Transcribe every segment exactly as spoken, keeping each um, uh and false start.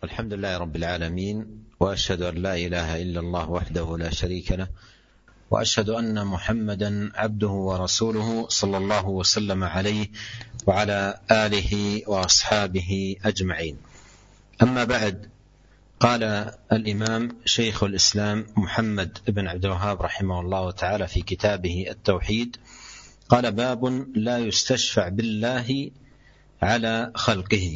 الحمد لله رب العالمين، وأشهد أن لا إله إلا الله وحده لا شريك له، وأشهد أن محمدا عبده ورسوله صلى الله وسلم عليه وعلى آله وأصحابه أجمعين. أما بعد، قال الإمام شيخ الإسلام محمد بن عبد الوهاب رحمه الله تعالى في كتابه التوحيد، قال: باب لا يستشفع بالله على خلقه،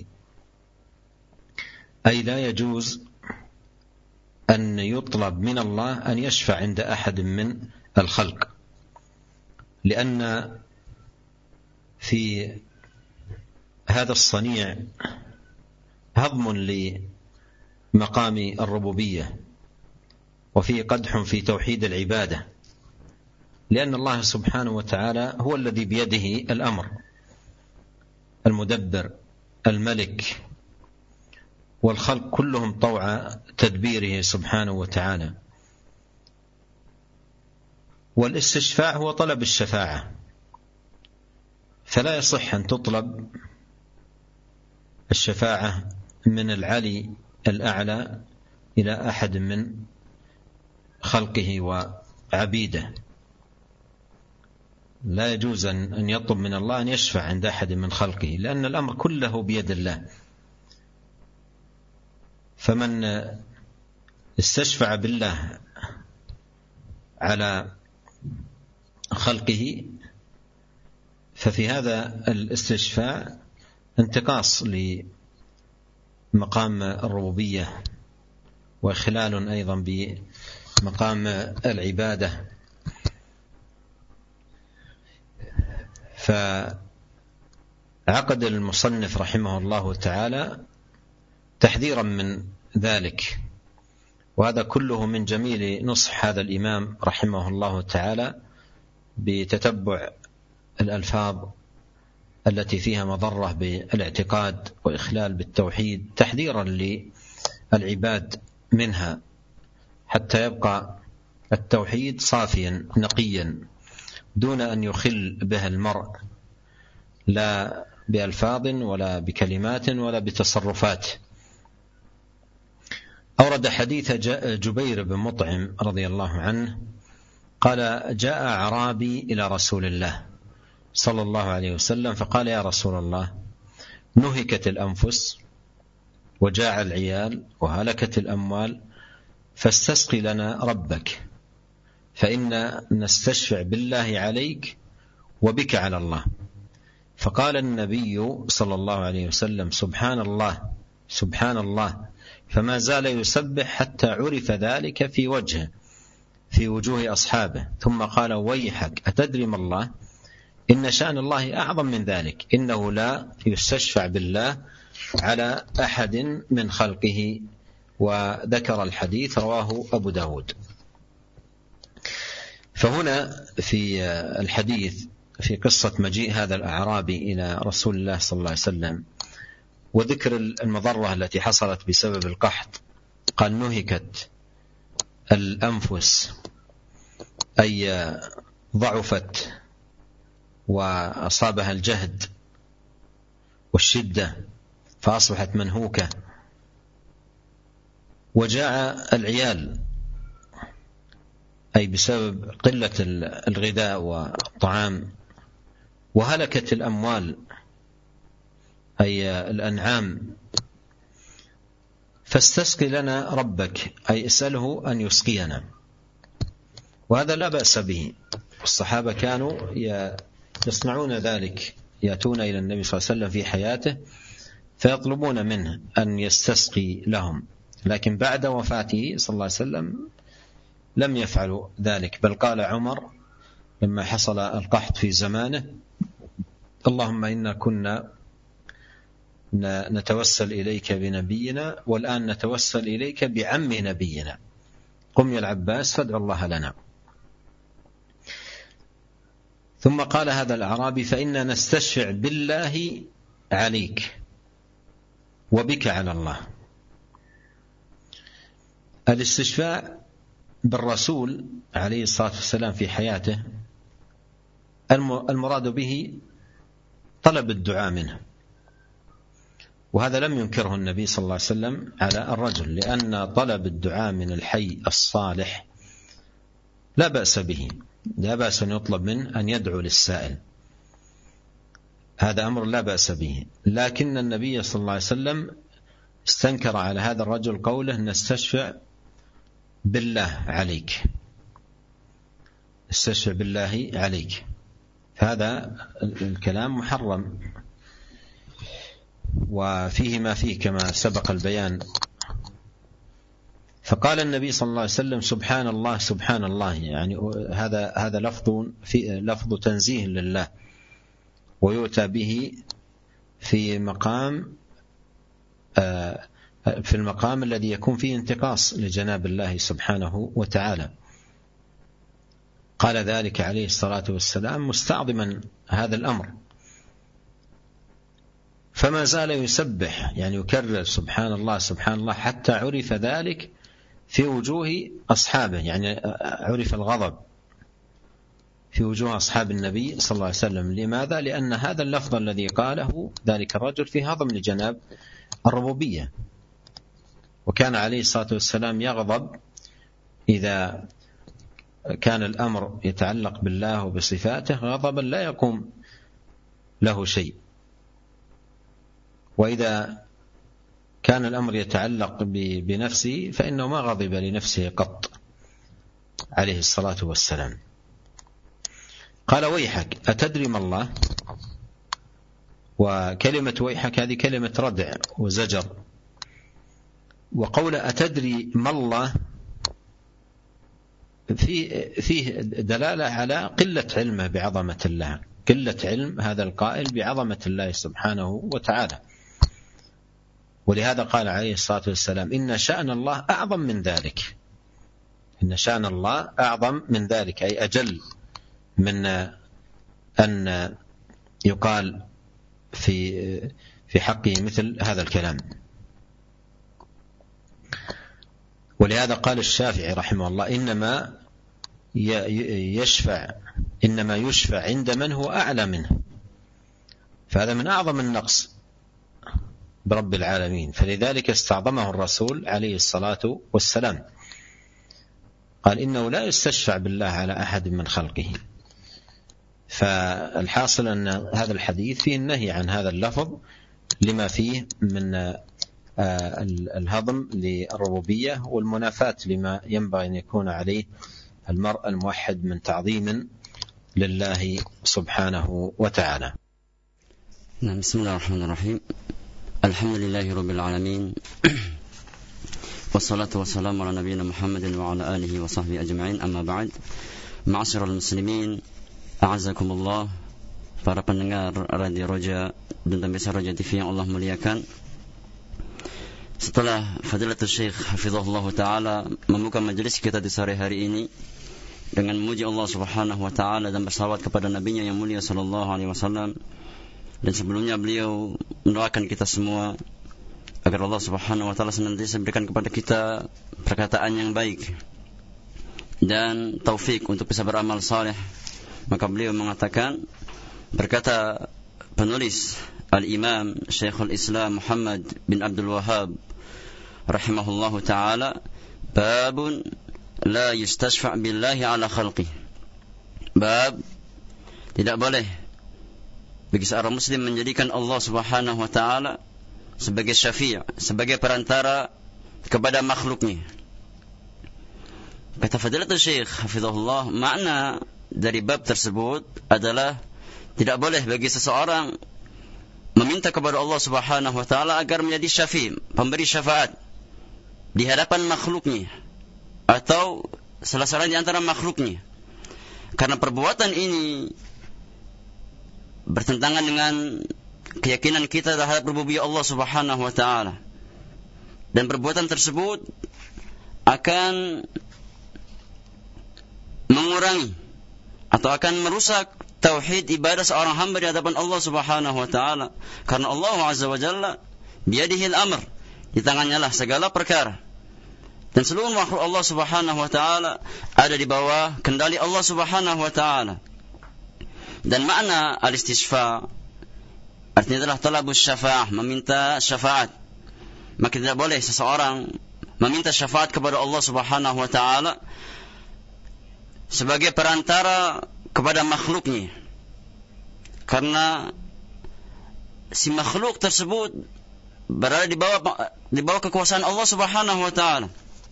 أي لا يجوز أن يطلب من الله أن يشفع عند أحد من الخلق، لأن في هذا الصنيع هضم لمقام الربوبية، وفيه قدح في توحيد العبادة، لأن الله سبحانه وتعالى هو الذي بيده الأمر، المدبر الملك، والخلق كلهم طوع تدبيره سبحانه وتعالى. والاستشفاع هو طلب الشفاعة، فلا يصح أن تطلب الشفاعة من العلي الأعلى إلى أحد من خلقه وعبيده. لا يجوز أن يطلب من الله أن يشفع عند أحد من خلقه، لأن الأمر كله بيد الله. فمن استشفع بالله على خلقه ففي هذا الاستشفاع انتقاص لمقام الربوبية، وإخلال أيضا بمقام العبادة. فعقد المصنف رحمه الله تعالى تحذيرا من ذلك، وهذا كله من جميل نصح هذا الإمام رحمه الله تعالى بتتبع الألفاظ التي فيها مضرة بالاعتقاد وإخلال بالتوحيد، تحذيرا للعباد منها، حتى يبقى التوحيد صافيا نقيا دون أن يخل به المرء، لا بألفاظ ولا بكلمات ولا بتصرفات. أورد حديث جبير بن مطعم رضي الله عنه قال: جاء أعرابي إلى رسول الله صلى الله عليه وسلم فقال: يا رسول الله، نهكت الأنفس وجاع العيال وهلكت الأموال، فاستسقي لنا ربك، فإنا نستشفع بالله عليك وبك على الله. فقال النبي صلى الله عليه وسلم: سبحان الله سبحان الله، فما زال يسبح حتى عرف ذلك في وجهه في وجوه أصحابه، ثم قال: ويحك، أتدري ما الله؟ إن شأن الله أعظم من ذلك، إنه لا يستشفع بالله على أحد من خلقه. وذكر الحديث رواه أبو داود. فهنا في الحديث في قصة مجيء هذا الأعرابي إلى رسول الله صلى الله عليه وسلم وذكر المضرة التي حصلت بسبب القحط، قال: نهكت الأنفس، أي ضعفت وأصابها الجهد والشدة فأصبحت منهوكة، وجاع العيال، أي بسبب قلة الغذاء والطعام، وهلكت الأموال، أي الأنعام، فاستسقي لنا ربك، أي اسأله أن يسقينا. وهذا لا بأس به، والصحابة كانوا يصنعون ذلك، يأتون إلى النبي صلى الله عليه وسلم في حياته فيطلبون منه أن يستسقي لهم، لكن بعد وفاته صلى الله عليه وسلم لم يفعلوا ذلك، بل قال عمر لما حصل القحط في زمانه: اللهم إنا كنا نتوسل إليك بنبينا، والآن نتوسل إليك بعم نبينا، قم يا العباس فادع الله لنا. ثم قال هذا الأعرابي: فإنا نستشفع بالله عليك وبك على الله. الاستشفاع بالرسول عليه الصلاة والسلام في حياته المراد به طلب الدعاء منه، وهذا لم ينكره النبي صلى الله عليه وسلم على الرجل، لأن طلب الدعاء من الحي الصالح لا بأس به، لا بأس أن يطلب منه أن يدعو للسائل، هذا أمر لا بأس به. لكن النبي صلى الله عليه وسلم استنكر على هذا الرجل قوله نستشفع بالله عليك، نستشفع بالله عليك، هذا الكلام محرم وفيه ما فيه كما سبق البيان. فقال النبي صلى الله عليه وسلم سبحان الله سبحان الله، يعني هذا هذا لفظ في لفظ تنزيه لله، ويؤتى به في مقام في المقام الذي يكون فيه انتقاص لجناب الله سبحانه وتعالى. قال ذلك عليه الصلاة والسلام مستعظما هذا الأمر، فما زال يسبح يعني يكرر سبحان الله سبحان الله حتى عرف ذلك في وجوه أصحابه، يعني عرف الغضب في وجوه أصحاب النبي صلى الله عليه وسلم. لماذا؟ لأن هذا اللفظ الذي قاله ذلك الرجل في هضم لجناب الربوبية، وكان عليه الصلاة والسلام يغضب إذا كان الأمر يتعلق بالله وبصفاته غضبا لا يقوم له شيء، وإذا كان الأمر يتعلق بنفسه فإنه ما غضب لنفسه قط عليه الصلاة والسلام. قال ويحك أتدري ما الله؟ وكلمة ويحك هذه كلمة ردع وزجر، وقول أتدري ما الله فيه, فيه دلالة على قلة علمه بعظمة الله، قلة علم هذا القائل بعظمة الله سبحانه وتعالى. ولهذا قال عليه الصلاة والسلام إن شأن الله أعظم من ذلك، إن شأن الله أعظم من ذلك، أي أجل من أن يقال في في حقه مثل هذا الكلام. ولهذا قال الشافعي رحمه الله إنما يشفع إنما يشفع عند من هو أعلى منه، فهذا من أعظم النقص برب العالمين، فلذلك استعظمه الرسول عليه الصلاة والسلام، قال إنه لا يستشفع بالله على أحد من خلقه. فالحاصل أن هذا الحديث فيه النهي عن هذا اللفظ لما فيه من الهضم للربوبية والمنافاة لما ينبغي أن يكون عليه المرء الموحد من تعظيم لله سبحانه وتعالى. نعم. بسم الله الرحمن الرحيم. الحمد لله رب العالمين، والصلاة والسلام على نبينا محمد وعلى آله وصحبه أجمعين. أما بعد, معاشر المسlimin, a'azakumullah, para pendengar Radio Roja dan pemirsa Roja T V yang Allah muliakan. Setelah Fadilatul Syekh Hafizahullah Ta'ala membuka majelis kita di sore hari ini dengan memuji Allah Subhanahu Wa Ta'ala dan bersalawat kepada Nabi-Nya yang mulia Sallallahu Alaihi Wasallam, dan sebelumnya beliau mendoakan kita semua agar Allah Subhanahu Wa Ta'ala senantiasa berikan kepada kita perkataan yang baik dan taufik untuk bisa beramal saleh. Maka beliau mengatakan, berkata penulis Al-Imam Syekhul Islam Muhammad bin Abdul Wahhab rahimahullahu ta'ala, babun la yustashfa' billahi ala khalqih. Bab, tidak boleh bagi seorang muslim menjadikan Allah Subhanahu wa ta'ala sebagai syafi', sebagai perantara kepada makhluknya. Kata Fadilatul Syekh hafizahullah, makna dari bab tersebut adalah tidak boleh bagi seseorang meminta kepada Allah Subhanahu wa ta'ala agar menjadi syafi', pemberi syafaat di hadapan makhluknya atau salah seorang di antara makhluknya, karena perbuatan ini bertentangan dengan keyakinan kita terhadap rububiyah Allah Subhanahu wa ta'ala, dan perbuatan tersebut akan mengurangi atau akan merusak tauhid ibadah seorang hamba di hadapan Allah Subhanahu wa ta'ala, karena Allah Azza wa Jalla biyadihil amr, di tangannya lah segala perkara, dan seluruh makhluk Allah Subhanahu wa ta'ala ada di bawah kendali Allah Subhanahu wa ta'ala. Dan makna al-istishfa artinya adalah talabus syafa'ah, meminta syafaat. Maka tidak boleh seseorang meminta syafaat kepada Allah Subhanahu wa taala sebagai perantara kepada makhluknya. Karena si makhluk tersebut berada di bawah di bawah kekuasaan Allah Subhanahu wa taala.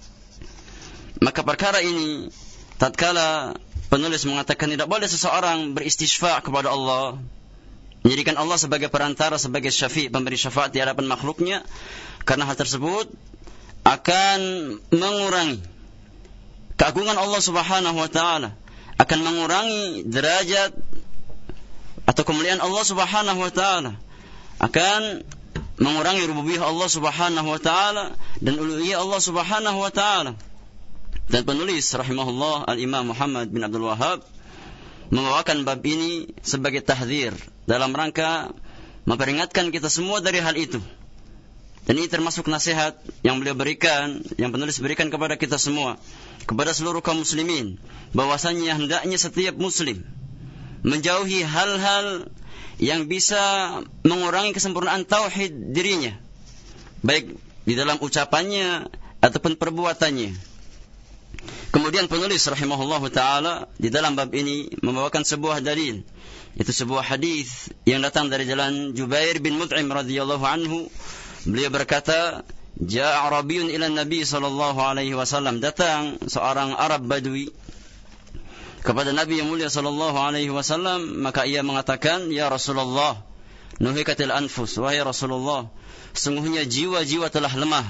Maka perkara ini tatkala penulis mengatakan tidak boleh seseorang beristisfa' kepada Allah, menjadikan Allah sebagai perantara, sebagai syafi', pemberi syafaat di hadapan makhluknya, karena hal tersebut akan mengurangi keagungan Allah Subhanahu wa taala, akan mengurangi derajat atau kemuliaan Allah Subhanahu wa taala, akan mengurangi rububiyah Allah Subhanahu wa taala dan uluhiyah Allah Subhanahu wa taala. Dan penulis rahimahullah Al-Imam Muhammad bin Abdul Wahhab membawakan bab ini sebagai tahdzir dalam rangka memperingatkan kita semua dari hal itu. Dan ini termasuk nasihat yang beliau berikan, yang penulis berikan kepada kita semua, kepada seluruh kaum muslimin, bahwasanya hendaknya setiap muslim menjauhi hal-hal yang bisa mengurangi kesempurnaan tauhid dirinya, baik di dalam ucapannya ataupun perbuatannya. Kemudian penulis rahimahullahu taala di dalam bab ini membawakan sebuah dalil, itu sebuah hadis yang datang dari jalan Jubair bin Mut'im radhiyallahu anhu. Beliau berkata, "Ja'a Arabiyyun ila Nabi sallallahu alaihi wasallam." Datang seorang Arab Badui kepada Nabi yang mulia sallallahu alaihi wasallam, maka ia mengatakan, "Ya Rasulullah, nuhikatil anfus." Wahai Rasulullah, sesungguhnya jiwa-jiwa telah lemah.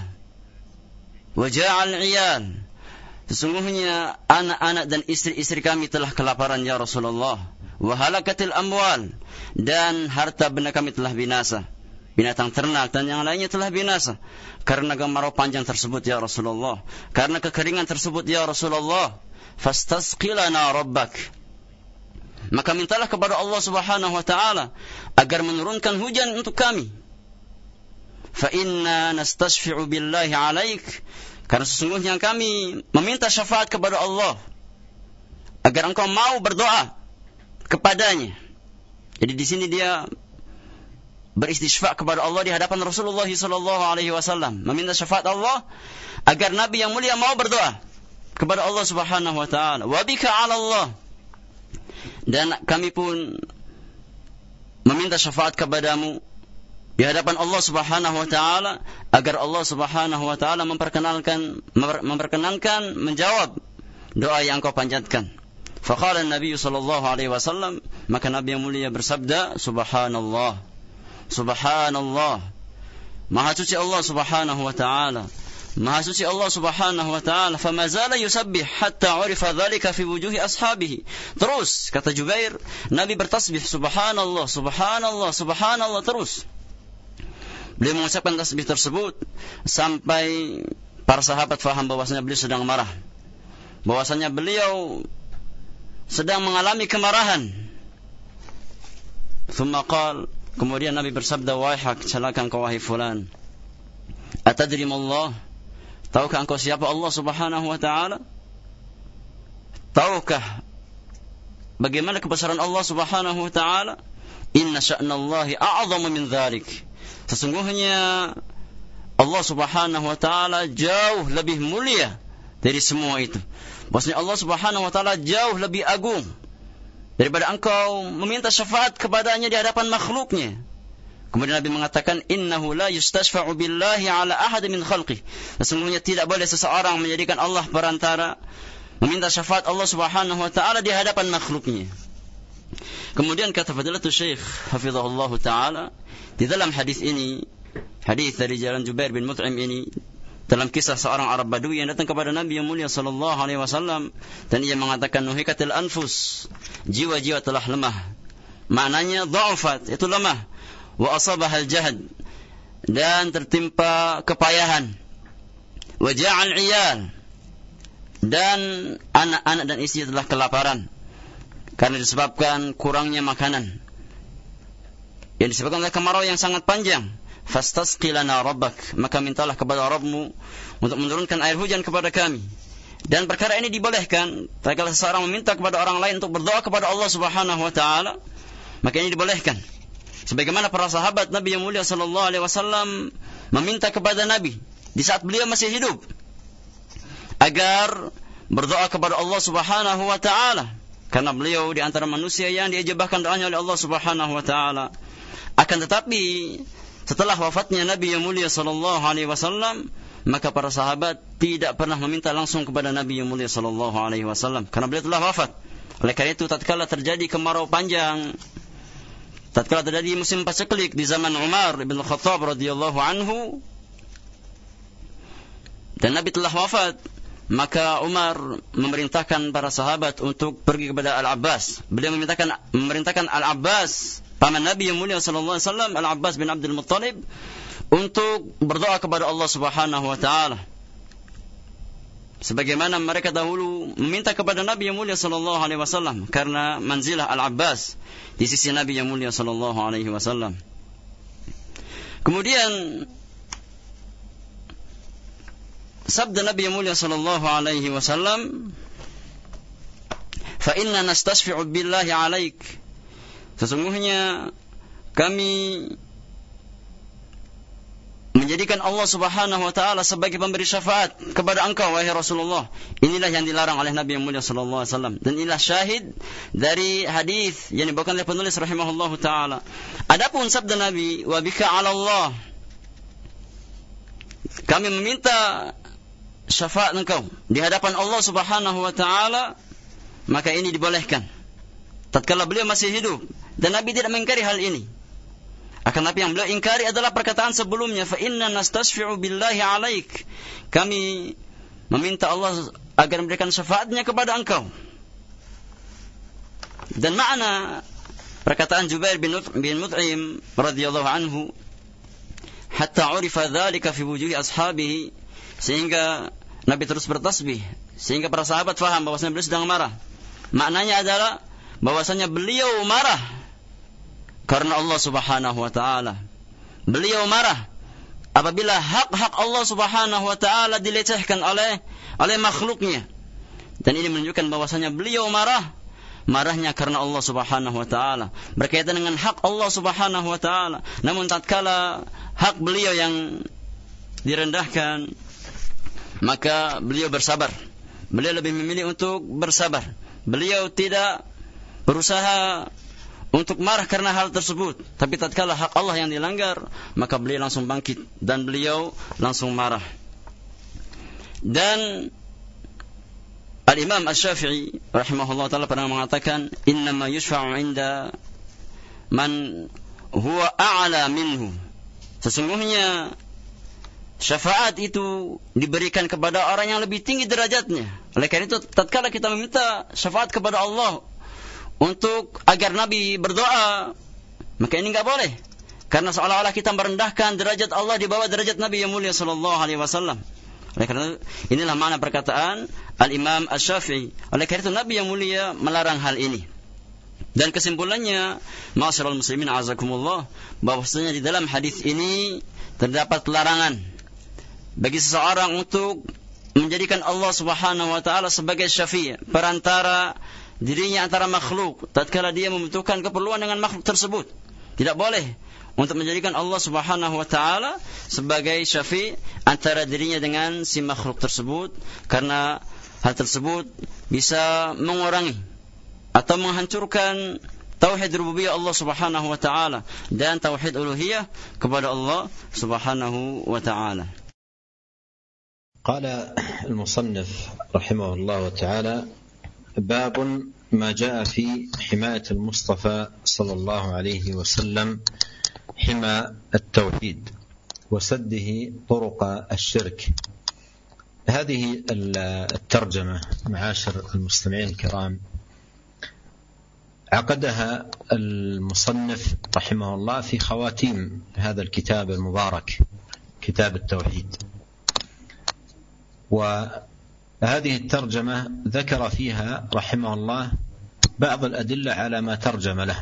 Wa ja'al 'iyal, sesungguhnya anak-anak dan istri-istri kami telah kelaparan ya Rasulullah. Wa halakatil amwal, dan harta benda kami telah binasa. Binatang ternak dan yang lainnya telah binasa karena kemarau panjang tersebut ya Rasulullah, karena kekeringan tersebut ya Rasulullah. Fastasqilana rabbak, maka mintalah kepada Allah Subhanahu wa taala agar menurunkan hujan untuk kami. Fa inna nastashfi'u billahi 'alaik, karena sesungguhnya kami meminta syafaat kepada Allah agar engkau mau berdoa kepadanya. Jadi di sini dia beristisfa' kepada Allah di hadapan Rasulullah sallallahu alaihi wasallam, meminta syafaat Allah agar Nabi yang mulia mau berdoa kepada Allah Subhanahu wa taala. Wa bika 'ala Allah, dan kami pun meminta syafaat kepadamu di hadapan Allah Subhanahu wa taala agar Allah Subhanahu wa taala memperkenalkan memperkenankan menjawab doa yang kau panjatkan. Faqala an-nabiy sallallahu alaihi wasallam, maka Nabi yang mulia bersabda, subhanallah, subhanallah, maha suci Allah Subhanahu wa taala, maha suci Allah Subhanahu wa taala. Fama zala yusabbih hatta urifa dzalika fi wujuhi ashabihi. Terus kata Jubair, Nabi bertasbih subhanallah, subhanallah, subhanallah terus. Beliau mengucapkan tasbih tersebut sampai para sahabat faham bahwasanya beliau sedang marah, bahwasanya beliau sedang mengalami kemarahan. Thumma qala, kemudian Nabi bersabda, "Waihak, celaka engkau wahai fulan. Atadri mallah? Tahukah engkau siapa Allah Subhanahu wa taala? Tahukah bagaimana kebesaran Allah Subhanahu wa taala? Inna sya'nallahi a'zamu min dzalik." Sesungguhnya Allah Subhanahu wa taala jauh lebih mulia dari semua itu. Maksudnya Allah Subhanahu wa taala jauh lebih agung daripada engkau meminta syafaat kepadanya di hadapan makhluknya. Kemudian Nabi mengatakan, innahu la yustashfa'u billahi ala ahad min khalqih. Sesungguhnya tidak boleh seseorang menjadikan Allah perantara, meminta syafaat Allah Subhanahu wa taala di hadapan makhluknya. Kemudian kata Fadilatul Syekh hafizahullah taala, di dalam hadis ini, hadis dari jalan Jubair bin Mut'im ini, dalam kisah seorang Arab Badui yang datang kepada Nabi yang mulia sallallahu alaihi wasallam, dan ia mengatakan nuhikatil anfus, jiwa-jiwa telah lemah. Maknanya dha'afat, itu lemah. Wa asabahal jahd, dan tertimpa kepayahan. Wa ja'al 'iyal, dan anak-anak dan istri telah kelaparan karena disebabkan kurangnya makanan, yang disebabkan oleh kemarau yang sangat panjang. Fastasqi lana rabbak, maka mintalah kepada Rabbmu untuk menurunkan air hujan kepada kami. Dan perkara ini dibolehkan tatkala seseorang meminta kepada orang lain untuk berdoa kepada Allah Subhanahu wa taala, maka ini dibolehkan. Sebagaimana para sahabat Nabi yang mulia sallallahu alaihi wasallam meminta kepada Nabi di saat beliau masih hidup agar berdoa kepada Allah Subhanahu wa taala, karena beliau di antara manusia yang diijabahkan doanya oleh Allah Subhanahu wa taala. Akan tetapi setelah wafatnya Nabi yang mulia sallallahu alaihi wasallam, maka para sahabat tidak pernah meminta langsung kepada Nabi yang mulia sallallahu alaihi wasallam karena beliau telah wafat. Oleh karena itu tatkala terjadi kemarau panjang, tatkala terjadi musim paceklik di zaman Umar bin Khattab radhiyallahu anhu dan Nabi telah wafat, maka Umar memerintahkan para sahabat untuk pergi kepada Al-Abbas. Beliau memerintahkan memerintahkan Al-Abbas, paman Nabi yang mulia sallallahu alaihi wasallam, Al-Abbas bin Abdul Muttalib, untuk berdoa kepada Allah Subhanahu wa taala. Sebagaimana mereka dahulu meminta kepada Nabi yang mulia sallallahu alaihi wasallam karena manzilah Al-Abbas di sisi Nabi yang mulia sallallahu alaihi wasallam. Kemudian sabda Nabi yang mulia sallallahu alaihi wasallam, "Fa inna nastasfi'u billahi 'alaik." Sesungguhnya kami menjadikan Allah Subhanahu wa taala sebagai pemberi syafaat kepada engkau wahai Rasulullah. Inilah yang dilarang oleh Nabi yang mulia sallallahu alaihi wasallam dan inilah syahid dari hadis yang dibawakan oleh penulis rahimahullahu taala. Adapun sabda Nabi, "Wa bika 'ala Allah." Kami meminta syafaat engkau di hadapan Allah Subhanahu wa taala, maka ini dibolehkan tatkala beliau masih hidup dan Nabi tidak mengingkari hal ini. Akan tapi yang beliau ingkari adalah perkataan sebelumnya, fa inna nastasfi'u billahi 'alaik. Kami meminta Allah agar memberikan syafaatnya kepada engkau. Dan makna perkataan Jubair bin Mut'im radhiyallahu anhu, hatta 'urifa dzalika fi wujuhi ashabihi, sehingga Nabi terus bertasbih sehingga para sahabat faham bahwasanya beliau sedang marah. Maknanya adalah bahwasanya beliau marah karena Allah Subhanahu wa taala. Beliau marah apabila hak-hak Allah Subhanahu wa taala dilecehkan oleh oleh makhluknya. Dan ini menunjukkan bahwasanya beliau marah marahnya karena Allah Subhanahu wa taala, berkaitan dengan hak Allah Subhanahu wa taala. Namun tatkala hak beliau yang direndahkan, maka beliau bersabar. Beliau lebih memilih untuk bersabar. Beliau tidak berusaha untuk marah karena hal tersebut, tapi tatkala hak Allah yang dilanggar, maka beliau langsung bangkit dan beliau langsung marah. Dan Al-Imam Asy-Syafi'i rahimahullah taala pernah mengatakan, "Innama yushfa'u 'inda man huwa a'la minhu." Sesungguhnya syafaat itu diberikan kepada orang yang lebih tinggi derajatnya. Oleh karena itu tatkala kita meminta syafaat kepada Allah untuk agar Nabi berdoa, maka ini enggak boleh, karena seolah-olah kita merendahkan derajat Allah di bawah derajat Nabi yang mulia sallallahu alaihi wasallam. Oleh karena inilah makna perkataan Al-Imam Asy-Syafi'i. Oleh karena itu Nabi yang mulia melarang hal ini. Dan kesimpulannya, ma'asyiral muslimin azakumullah, bahwasanya di dalam hadis ini terdapat larangan bagi seseorang untuk menjadikan Allah Subhanahu wa taala sebagai syafi', perantara dirinya antara makhluk tatkala dia membutuhkan keperluan dengan makhluk tersebut. Tidak boleh untuk menjadikan Allah Subhanahu wa taala sebagai syafi' antara dirinya dengan si makhluk tersebut, karena hal tersebut bisa mengurangi atau menghancurkan tauhid rububiyah Allah Subhanahu wa taala dan tauhid uluhiyah kepada Allah Subhanahu wa taala. قال المصنف رحمه الله تعالى: باب ما جاء في حماية المصطفى صلى الله عليه وسلم حمى التوحيد وسده طرق الشرك. هذه الترجمة معاشر المستمعين الكرام عقدها المصنف رحمه الله في خواتيم هذا الكتاب المبارك، كتاب التوحيد. وهذه الترجمة ذكر فيها رحمه الله بعض الأدلة على ما ترجم له.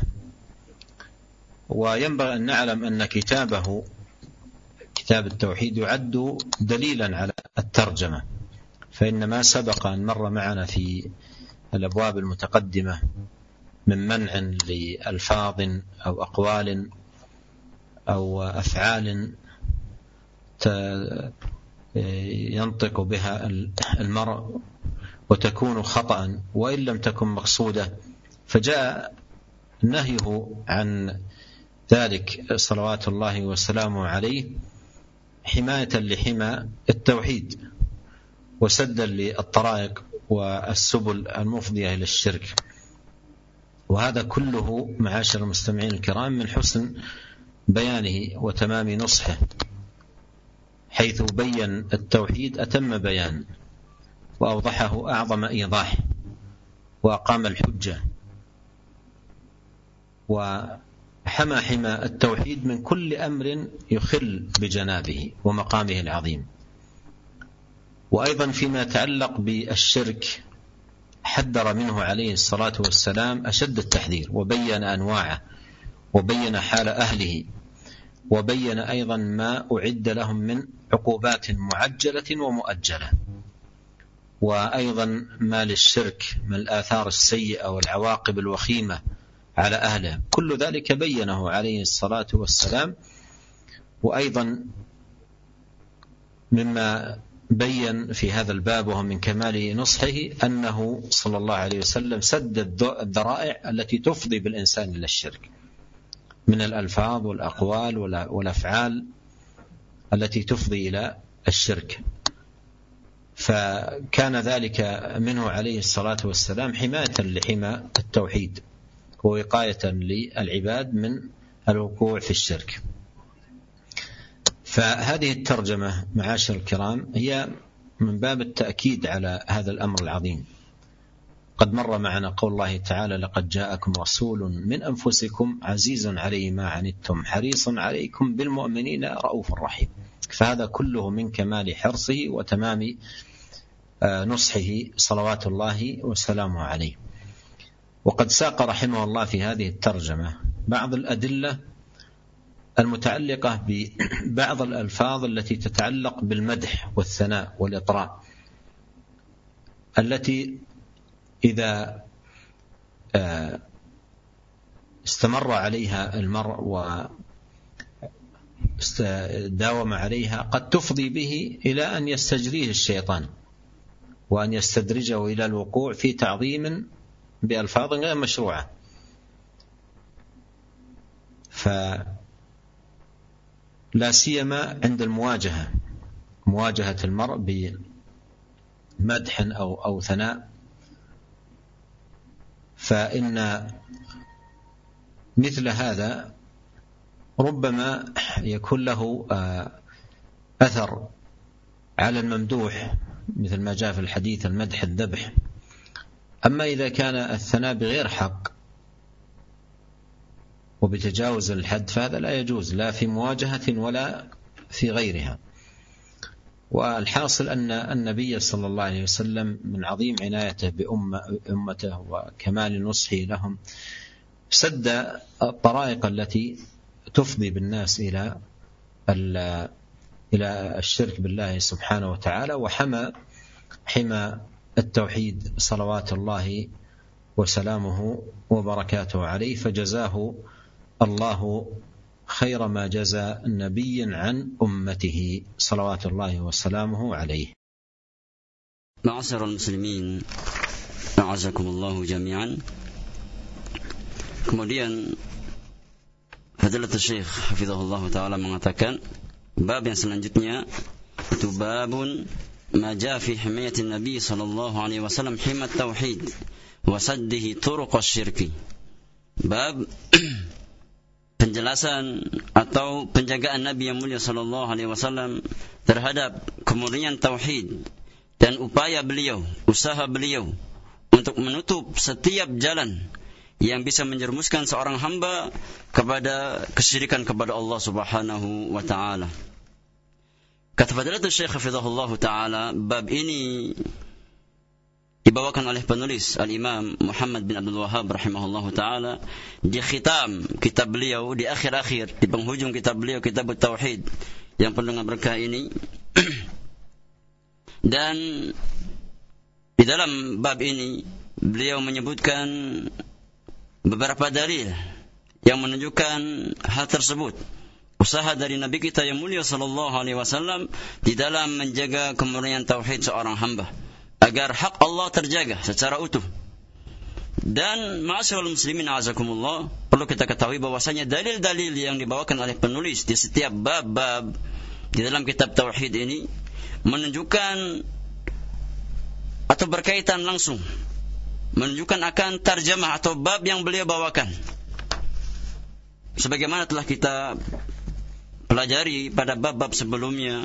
وينبغي أن نعلم أن كتابه كتاب التوحيد يعد دليلا على الترجمة، فإن ما سبق أن مر معنا في الأبواب المتقدمة من منع لألفاظ أو أقوال أو أفعال ينطق بها المرء وتكون خطأ وإن لم تكن مقصودة، فجاء نهيه عن ذلك صلوات الله وسلامه عليه حماية لحمى التوحيد وسدا للطرائق والسبل المفضية إلى الشرك. وهذا كله معاشر المستمعين الكرام من حسن بيانه وتمام نصحه، حيث بين التوحيد أتم بيان وأوضحه أعظم إيضاح وأقام الحجة، وحمى حمى التوحيد من كل أمر يخل بجنابه ومقامه العظيم. وأيضا فيما يتعلق بالشرك حذر منه عليه الصلاة والسلام أشد التحذير، وبين أنواعه وبين حال أهله، وبين أيضا ما أعد لهم من عقوبات معجلة ومؤجلة، وأيضا ما للشرك من الآثار السيئة والعواقب الوخيمة على أهله، كل ذلك بينه عليه الصلاة والسلام. وأيضا مما بين في هذا الباب وهو من كمال نصحه أنه صلى الله عليه وسلم سد الذرائع التي تفضي بالإنسان إلى الشرك من الألفاظ والأقوال والأفعال التي تفضي إلى الشرك، فكان ذلك منه عليه الصلاة والسلام حماية لحمى التوحيد ووقاية للعباد من الوقوع في الشرك. فهذه الترجمة معاشر الكرام هي من باب التأكيد على هذا الأمر العظيم. قد مر معنا قول الله تعالى: لقد جاءكم رسول من أنفسكم عزيز عليه ما عنتم حريص عليكم بالمؤمنين رؤوف رحيم. فهذا كله من كمال حرصه وتمام نصحه صلوات الله وسلامه عليه. وقد ساق رحمه الله في هذه الترجمة بعض الأدلة المتعلقة ببعض الألفاظ التي تتعلق بالمدح والثناء والإطراء، التي إذا استمر عليها المرء وداوم عليها قد تفضي به إلى أن يستجريه الشيطان وأن يستدرجه إلى الوقوع في تعظيم بألفاظ غير مشروعة. فلا سيما عند المواجهة، مواجهة المرء بمدح أو أو ثناء، فإن مثل هذا ربما يكون له أثر على الممدوح، مثل ما جاء في الحديث: المدح الذبح. أما إذا كان الثناء بغير حق وبتجاوز الحد فهذا لا يجوز، لا في مواجهة ولا في غيرها. والحاصل أن النبي صلى الله عليه وسلم من عظيم عنايته بأمته وكمال نصحه لهم سد الطرائق التي تفضي بالناس إلى إلى الشرك بالله سبحانه وتعالى، وحمى حمى التوحيد صلوات الله وسلامه وبركاته عليه، فجزاه الله خير ما جزى نبي عن أمته صلوات الله وسلامه عليه. معاشر المسلمين أعزكم الله جميعا. Kemudian Fadilatul Syekh hafizahullah ta'ala mengatakan bab yang selanjutnya itu babun ma jaa fi himayatin Nabi sallallahu alaihi wasallam himat tauhid wa saddihi turuq asy-syirki. Bab penjelasan atau penjagaan Nabi yang mulia sallallahu alaihi wasallam terhadap kemurnian tauhid dan upaya beliau, usaha beliau untuk menutup setiap jalan yang bisa menjerumuskan seorang hamba kepada kesyirikan kepada Allah Subhanahu wa taala. Kata Fadilatul Syekh hafizahullah taala, bab ini dibawakan oleh penulis Al-Imam Muhammad bin Abdul Wahhab rahimahullah taala di khitam kitab beliau, di akhir-akhir, di penghujung kitab beliau, Kitab Tauhid yang penuh dengan berkah ini. Dan di dalam bab ini beliau menyebutkan beberapa dalil yang menunjukkan hal tersebut, usaha dari Nabi kita yang mulia sallallahu alaihi wasallam di dalam menjaga kemurnian tauhid seorang hamba agar hak Allah terjaga secara utuh. Dan ma'asyiral muslimin a'azakumullah, perlu kita ketahui bahwasanya dalil-dalil yang dibawakan oleh penulis di setiap bab-bab di dalam kitab tauhid ini menunjukkan atau berkaitan langsung menunjukkan akan tarjamah atau bab yang beliau bawakan. Sebagaimana telah kita pelajari pada bab-bab sebelumnya,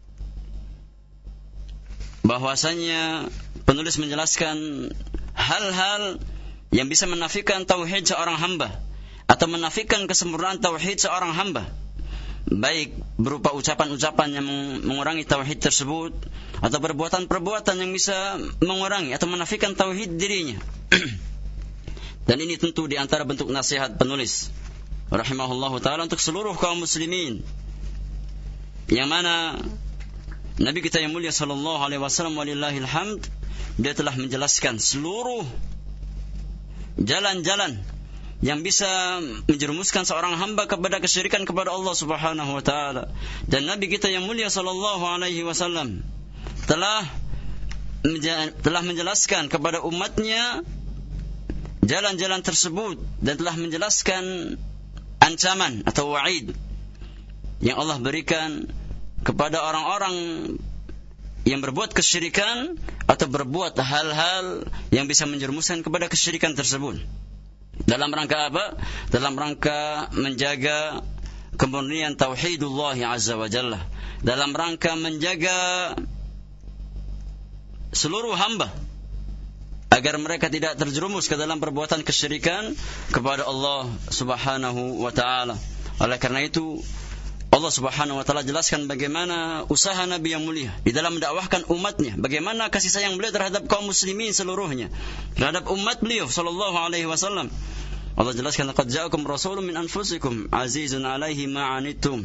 bahwasanya penulis menjelaskan hal-hal yang bisa menafikan tauhid seorang hamba atau menafikan kesempurnaan tauhid seorang hamba, baik berupa ucapan-ucapan yang mengurangi tauhid tersebut atau perbuatan-perbuatan yang bisa mengurangi atau menafikan tauhid dirinya. Dan ini tentu di antara bentuk nasihat penulis rahimahullahu ta'ala untuk seluruh kaum muslimin, yang mana Nabi kita yang mulia sallallahu alaihi wasallam walillahil hamd, dia telah menjelaskan seluruh jalan-jalan yang bisa menjerumuskan seorang hamba kepada kesyirikan kepada Allah Subhanahu wa taala. Dan Nabi kita yang mulia sallallahu alaihi wasallam telah telah menjelaskan kepada umatnya jalan-jalan tersebut dan telah menjelaskan ancaman atau wa'id yang Allah berikan kepada orang-orang yang berbuat kesyirikan atau berbuat hal-hal yang bisa menjerumuskan kepada kesyirikan tersebut. Dalam rangka apa? Dalam rangka menjaga kemurnian tauhidullah azza wa jalla, dalam rangka menjaga seluruh hamba agar mereka tidak terjerumus ke dalam perbuatan kesyirikan kepada Allah Subhanahu wa taala. Oleh karena itu Allah Subhanahu wa taala jelaskan bagaimana usaha Nabi yang mulia di dalam mendakwahkan umatnya, bagaimana kasih sayang beliau terhadap kaum muslimin seluruhnya, terhadap umat beliau sallallahu alaihi wasallam. Allah jelaskan, laqad ja'akum rasulun min anfusikum azizun 'alaihi ma 'anittum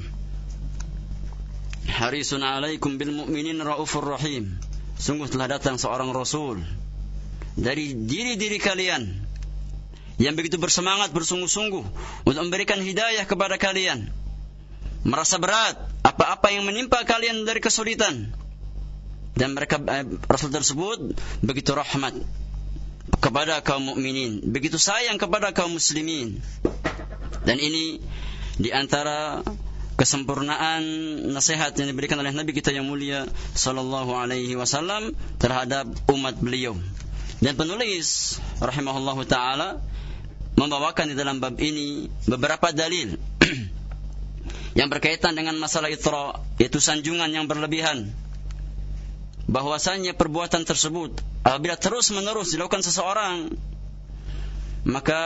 harisun 'alaikum bil mu'minin raufur rahim. Sungguh telah datang seorang rasul dari diri-diri kalian yang begitu bersemangat bersungguh-sungguh untuk memberikan hidayah kepada kalian, merasa berat apa-apa yang menimpa kalian dari kesulitan, dan mereka eh, Rasul tersebut begitu rahmat kepada kaum mukminin, begitu sayang kepada kaum muslimin. Dan ini di antara kesempurnaan nasihat yang diberikan oleh Nabi kita yang mulia sallallahu alaihi wasallam terhadap umat beliau. Dan penulis rahimahullahu taala membawakan di dalam bab ini beberapa dalil yang berkaitan dengan masalah Itra, yaitu sanjungan yang berlebihan, bahwasanya perbuatan tersebut apabila terus-menerus dilakukan seseorang, maka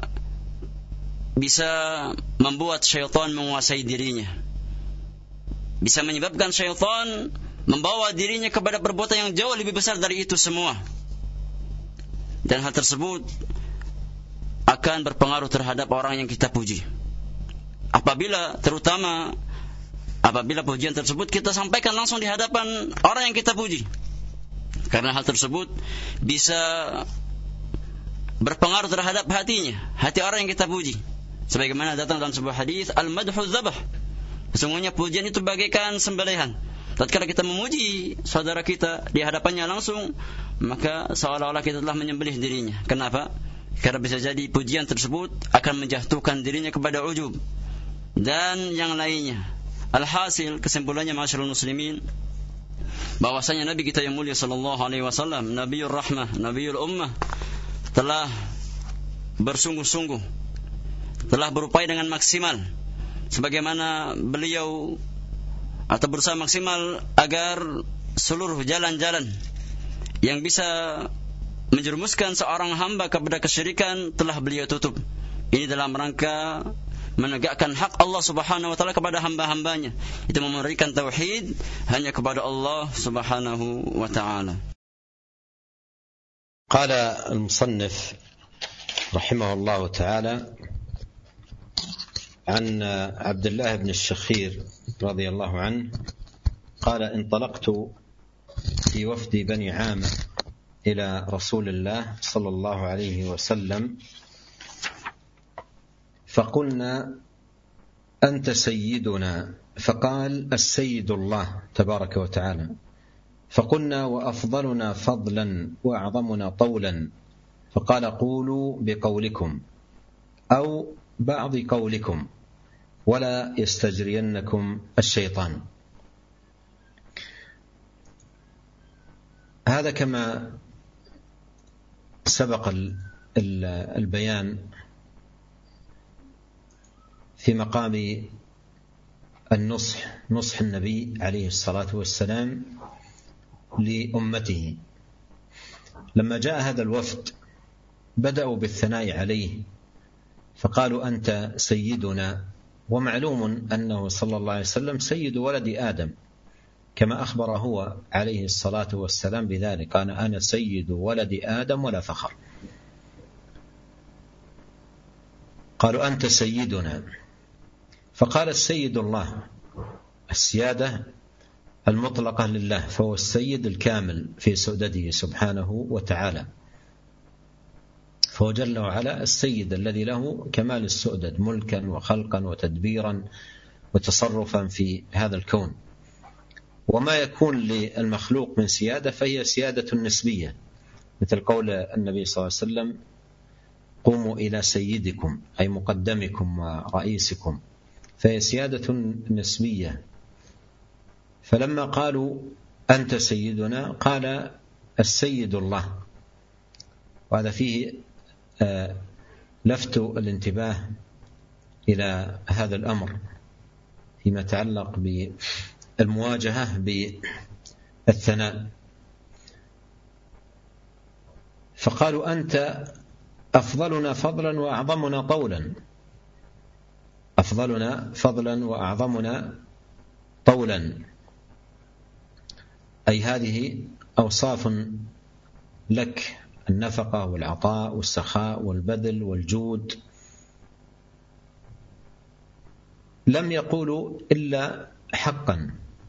bisa membuat syaitan menguasai dirinya, bisa menyebabkan syaitan membawa dirinya kepada perbuatan yang jauh lebih besar dari itu semua. Dan hal tersebut akan berpengaruh terhadap orang yang kita puji. Apabila, terutama apabila pujian tersebut kita sampaikan langsung di hadapan orang yang kita puji, karena hal tersebut bisa berpengaruh terhadap hatinya, hati orang yang kita puji. Sebagaimana datang dalam sebuah hadis, al-madhu dzabah, sesungguhnya pujian itu bagaikan sembelihan. Tatkala kita memuji saudara kita di hadapannya langsung, maka seolah-olah kita telah menyembelih dirinya. Kenapa? Karena bisa jadi pujian tersebut akan menjatuhkan dirinya kepada ujub dan yang lainnya. Alhasil, kesimpulannya ma'asyiral muslimin, bahwasanya Nabi kita yang mulia sallallahu alaihi wasallam, Nabiyur Rahmah, Nabiyul Ummah, telah bersungguh-sungguh, telah berupaya dengan maksimal, sebagaimana beliau atau berusaha maksimal agar seluruh jalan-jalan yang bisa menjerumuskan seorang hamba kepada kesyirikan telah beliau tutup. Ini dalam rangka menegakkan hak Allah Subhanahu wa taala kepada hamba-hambanya, itu memberikan tauhid hanya kepada Allah Subhanahu wa taala. Qala al-musannif rahimahullah ta'ala عن عبد الله بن الشخير رضي الله عنه قال انطلقت في وفد بني عامر إلى رسول الله صلى الله عليه وسلم فقلنا أنت سيدنا، فقال السيد الله تبارك وتعالى. فقلنا وأفضلنا فضلا وأعظمنا طولا، فقال قولوا بقولكم أو بعض قولكم ولا يستجرينكم الشيطان. هذا كما سبق البيان في مقام النصح، نصح النبي عليه الصلاة والسلام لأمته. لما جاء هذا الوفد بدأوا بالثناء عليه فقالوا أنت سيدنا، ومعلوم أنه صلى الله عليه وسلم سيد ولد آدم كما أخبر هو عليه الصلاة والسلام بذلك، قال أنا سيد ولد آدم ولا فخر. قالوا أنت سيدنا، فقال السيد الله، السيادة المطلقة لله، فهو السيد الكامل في سؤدده سبحانه وتعالى، فهو جل وعلا السيد الذي له كمال السؤدد ملكا وخلقا وتدبيرا وتصرفا في هذا الكون. وما يكون للمخلوق من سيادة فهي سيادة نسبية، مثل قول النبي صلى الله عليه وسلم قوموا إلى سيدكم أي مقدمكم ورئيسكم، فهي سيادة نسبية. فلما قالوا أنت سيدنا قال السيد الله، وهذا فيه لفت الانتباه إلى هذا الأمر فيما يتعلق بالمواجهة بالثناء. فقالوا أنت أفضلنا فضلا وأعظمنا طولا، أفضلنا فضلا وأعظمنا طولا، أي هذه أوصاف لك، النفقة والعطاء والسخاء والبذل والجود. لم يقولوا إلا حقا،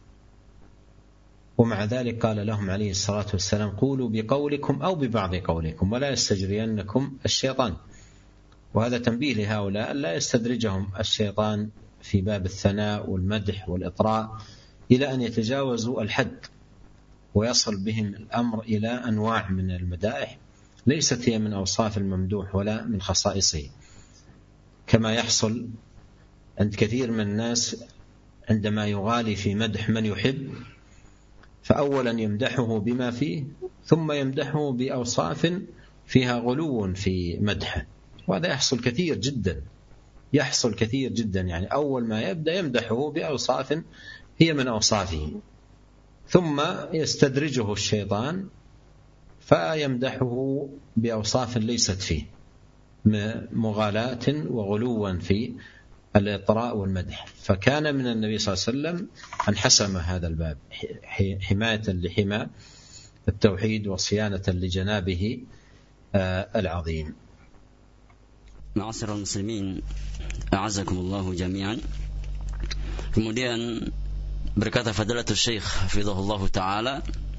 ومع ذلك قال لهم عليه الصلاة والسلام قولوا بقولكم أو ببعض قولكم ولا يستجرينكم الشيطان. وهذا تنبيه لهؤلاء لا يستدرجهم الشيطان في باب الثناء والمدح والإطراء إلى أن يتجاوزوا الحد ويصل بهم الأمر إلى أنواع من المدائح ليست هي من أوصاف الممدوح ولا من خصائصه، كما يحصل عند كثير من الناس عندما يغالي في مدح من يحب، فأولا يمدحه بما فيه ثم يمدحه بأوصاف فيها غلو في مدحه. وهذا يحصل كثير جدا، يحصل كثير جدا يعني أول ما يبدأ يمدحه بأوصاف هي من أوصافه، ثم يستدرجه الشيطان فيمدحه بأوصاف ليست فيه، مغالاة وغلوا في الإطراء والمدح. فكان من النبي صلى الله عليه وسلم أن حسم هذا الباب حماية لحمى التوحيد وصيانة لجنابه العظيم. معاشر المسلمين, a'azakumullahu jami'an. Kemudian berkata Fadilatul Syekh hafizahullah taala,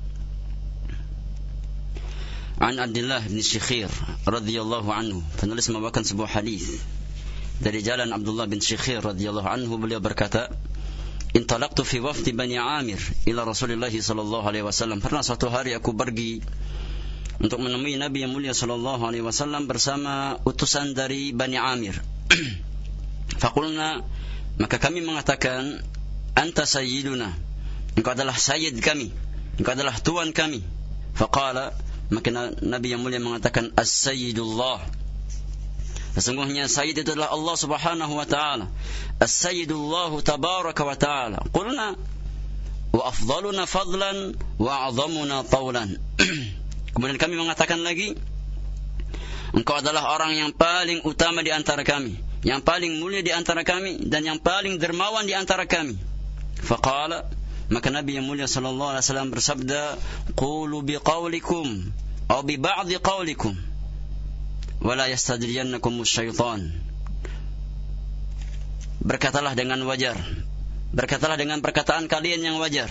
An Abdullah bin Syikhir radhiyallahu anhu, penulis membawakan sebuah hadis dari jalan Abdullah bin Syikhir radhiyallahu anhu. Beliau berkata, Intalaqtu fi wafdi Bani Amir ila Rasulillah sallallahu alaihi wasallam. Pernah suatu hari aku pergi untuk menemui Nabi yang mulia sallallahu alaihi wasallam bersama utusan dari Bani Amir. Faqulna, maka kami mengatakan, Anta sayyiduna, engkau adalah sayyid kami, engkau adalah tuan kami. Faqala, maka Nabi yang mulia mengatakan, As-sayyidullah, sesungguhnya sayyid itu adalah Allah subhanahu wa ta'ala. As-sayyidullahu tabaraka wa ta'ala. Qulna, wa afdaluna fadlan wa a'zamuna tawlan. Kemudian kami mengatakan lagi, engkau adalah orang yang paling utama di antara kami, yang paling mulia di antara kami, dan yang paling dermawan di antara kami. Faqala, maka Nabi yang mulia sallallahu alaihi wasallam bersabda, qulu biqaulikum atau bi ba'dhi qaulikum wala yastadriyannakum syaitan. Berkatalah dengan wajar, berkatalah dengan perkataan kalian yang wajar,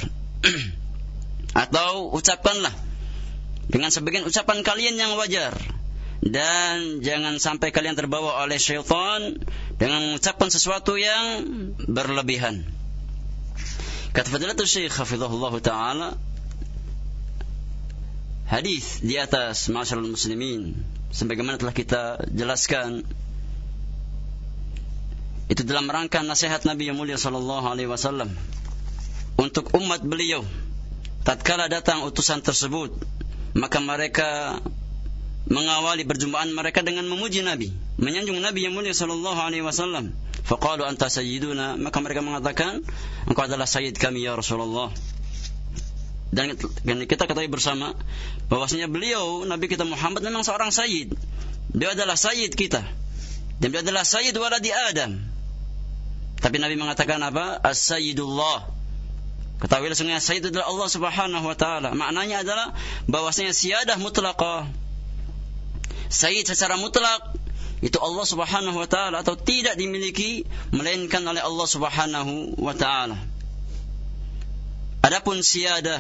atau ucapkanlah dengan sebagian ucapan kalian yang wajar, dan jangan sampai kalian terbawa oleh syaitan dengan mengucapkan sesuatu yang berlebihan. Kata Fadilatul Syekh hafizahullah taala, hadis di atas ma'asyiral muslimin sebagaimana telah kita jelaskan itu dalam rangka nasihat Nabi yang mulia sallallahu alaihi wasallam untuk umat beliau. Tatkala datang utusan tersebut, maka mereka mengawali perjumpaan mereka dengan memuji Nabi, menyanjung Nabi yang mulia sallallahu alaihi wasallam. Faqalu anta sayyiduna, maka mereka mengatakan, engkau adalah sayyid kami ya Rasulullah. Dan kita ketahui bersama bahwasanya beliau Nabi kita Muhammad memang seorang sayyid. Dia adalah sayyid kita. Dan dia adalah sayyid waladi Adam. Tapi Nabi mengatakan apa? As-sayyidullah. Ketahuilah sesungguhnya sayyid adalah Allah Subhanahu wa taala. Maknanya adalah bahwasanya siyadah mutlaqah. Sayyid secara mutlak itu Allah Subhanahu wa taala atau tidak dimiliki melainkan oleh Allah Subhanahu wa taala. Adapun siyadah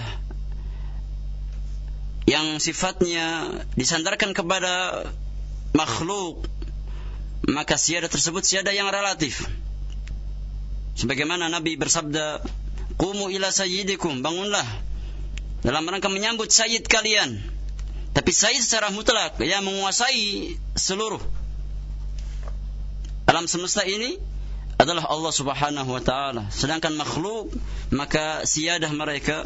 yang sifatnya disandarkan kepada makhluk, maka siyadah tersebut siyadah yang relatif. Sebagaimana Nabi bersabda, "Qumu ila sayyidikum," bangunlah dalam rangka menyambut sayyid kalian. Tapi sayyid secara mutlak yang menguasai seluruh alam semesta ini adalah Allah Subhanahu wa taala. Sedangkan makhluk, maka siyadah mereka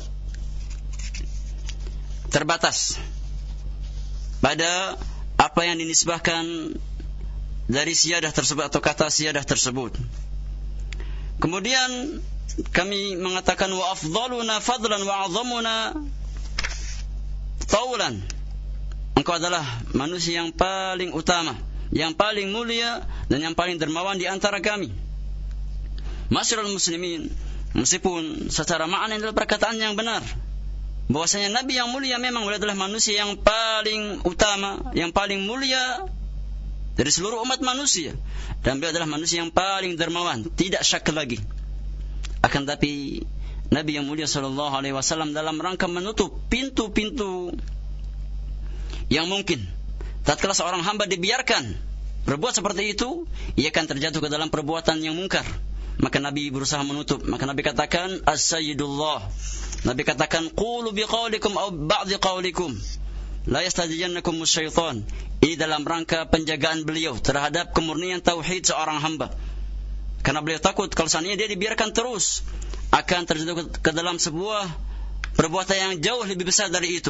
terbatas pada apa yang dinisbahkan dari siyadah tersebut atau kata siyadah tersebut. Kemudian kami mengatakan wa afdaluna fadlan wa a'zamuna taulan. Engkau adalah manusia yang paling utama, yang paling mulia dan yang paling dermawan di antara kami. Masyarul muslimin, meskipun secara makna adalah perkataan yang benar, bahwasanya Nabi yang mulia memang adalah manusia yang paling utama, yang paling mulia dari seluruh umat manusia, dan beliau adalah manusia yang paling dermawan, tidak syak lagi. Akan tapi Nabi yang mulia sallallahu alaihi wasallam dalam rangka menutup pintu-pintu yang mungkin tatkala seorang hamba dibiarkan berbuat seperti itu, ia akan terjatuh ke dalam perbuatan yang mungkar. Maka Nabi berusaha menutup. Maka Nabi katakan as-sayyidullah. Nabi katakan qulu biqaulikum aw ba'dhi qaulikum la yastajijannakum syaitan. Ini dalam rangka penjagaan beliau terhadap kemurnian tauhid seorang hamba. Karena beliau takut kalau seandainya dia dibiarkan terus akan terjatuh ke dalam sebuah perbuatan yang jauh lebih besar dari itu.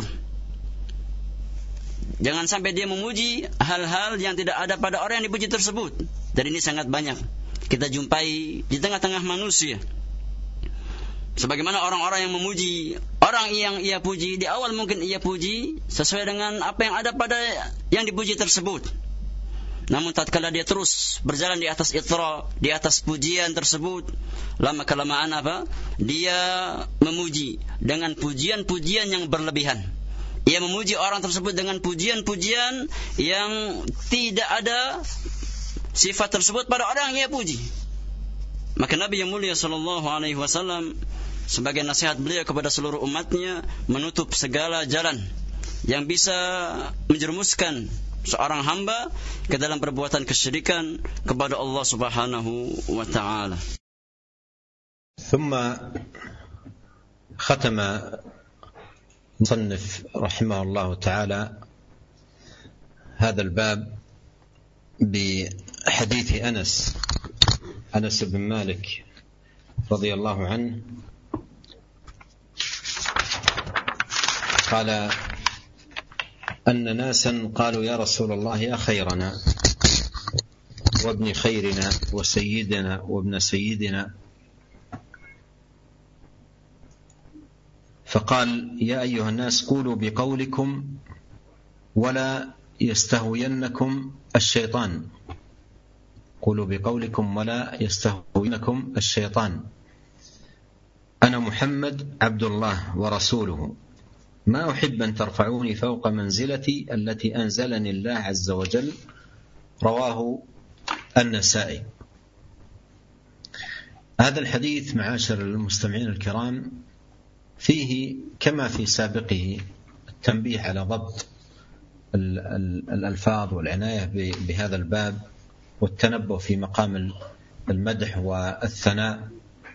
Jangan sampai dia memuji hal-hal yang tidak ada pada orang yang dipuji tersebut. Dan ini sangat banyak kita jumpai di tengah-tengah manusia. Sebagaimana orang-orang yang memuji orang yang ia puji, di awal mungkin ia puji sesuai dengan apa yang ada pada yang dipuji tersebut. Namun tatkala dia terus berjalan di atas itra, di atas pujian tersebut, lama kelamaan apa? Dia memuji dengan pujian-pujian yang berlebihan. Ia memuji orang tersebut dengan pujian-pujian yang tidak ada sifat tersebut pada orang yang ia puji. Maka Nabi yang mulia sallallahu alaihi wasallam sebagai nasihat beliau kepada seluruh umatnya menutup segala jalan yang bisa menjerumuskan seorang hamba ke dalam perbuatan kesyirikan kepada Allah Subhanahu wa taala. ثم ختم المصنف رحمه الله تعالى هذا الباب بحديث أنس أنس بن مالك رضي الله عنه قال أن ناسا قالوا يا رسول الله يا خيرنا وابن خيرنا وسيدنا وابن سيدنا، فقال يا أيها الناس قولوا بقولكم ولا يستهوينكم الشيطان قولوا بقولكم ولا يستهوينكم الشيطان أنا محمد عبد الله ورسوله ما أحب أن ترفعوني فوق منزلتي التي أنزلني الله عز وجل. رواه النسائي. هذا الحديث معاشر المستمعين الكرام فيه كما في سابقه التنبيه على ضبط الألفاظ والعناية بهذا الباب والتنبه في مقام المدح والثناء.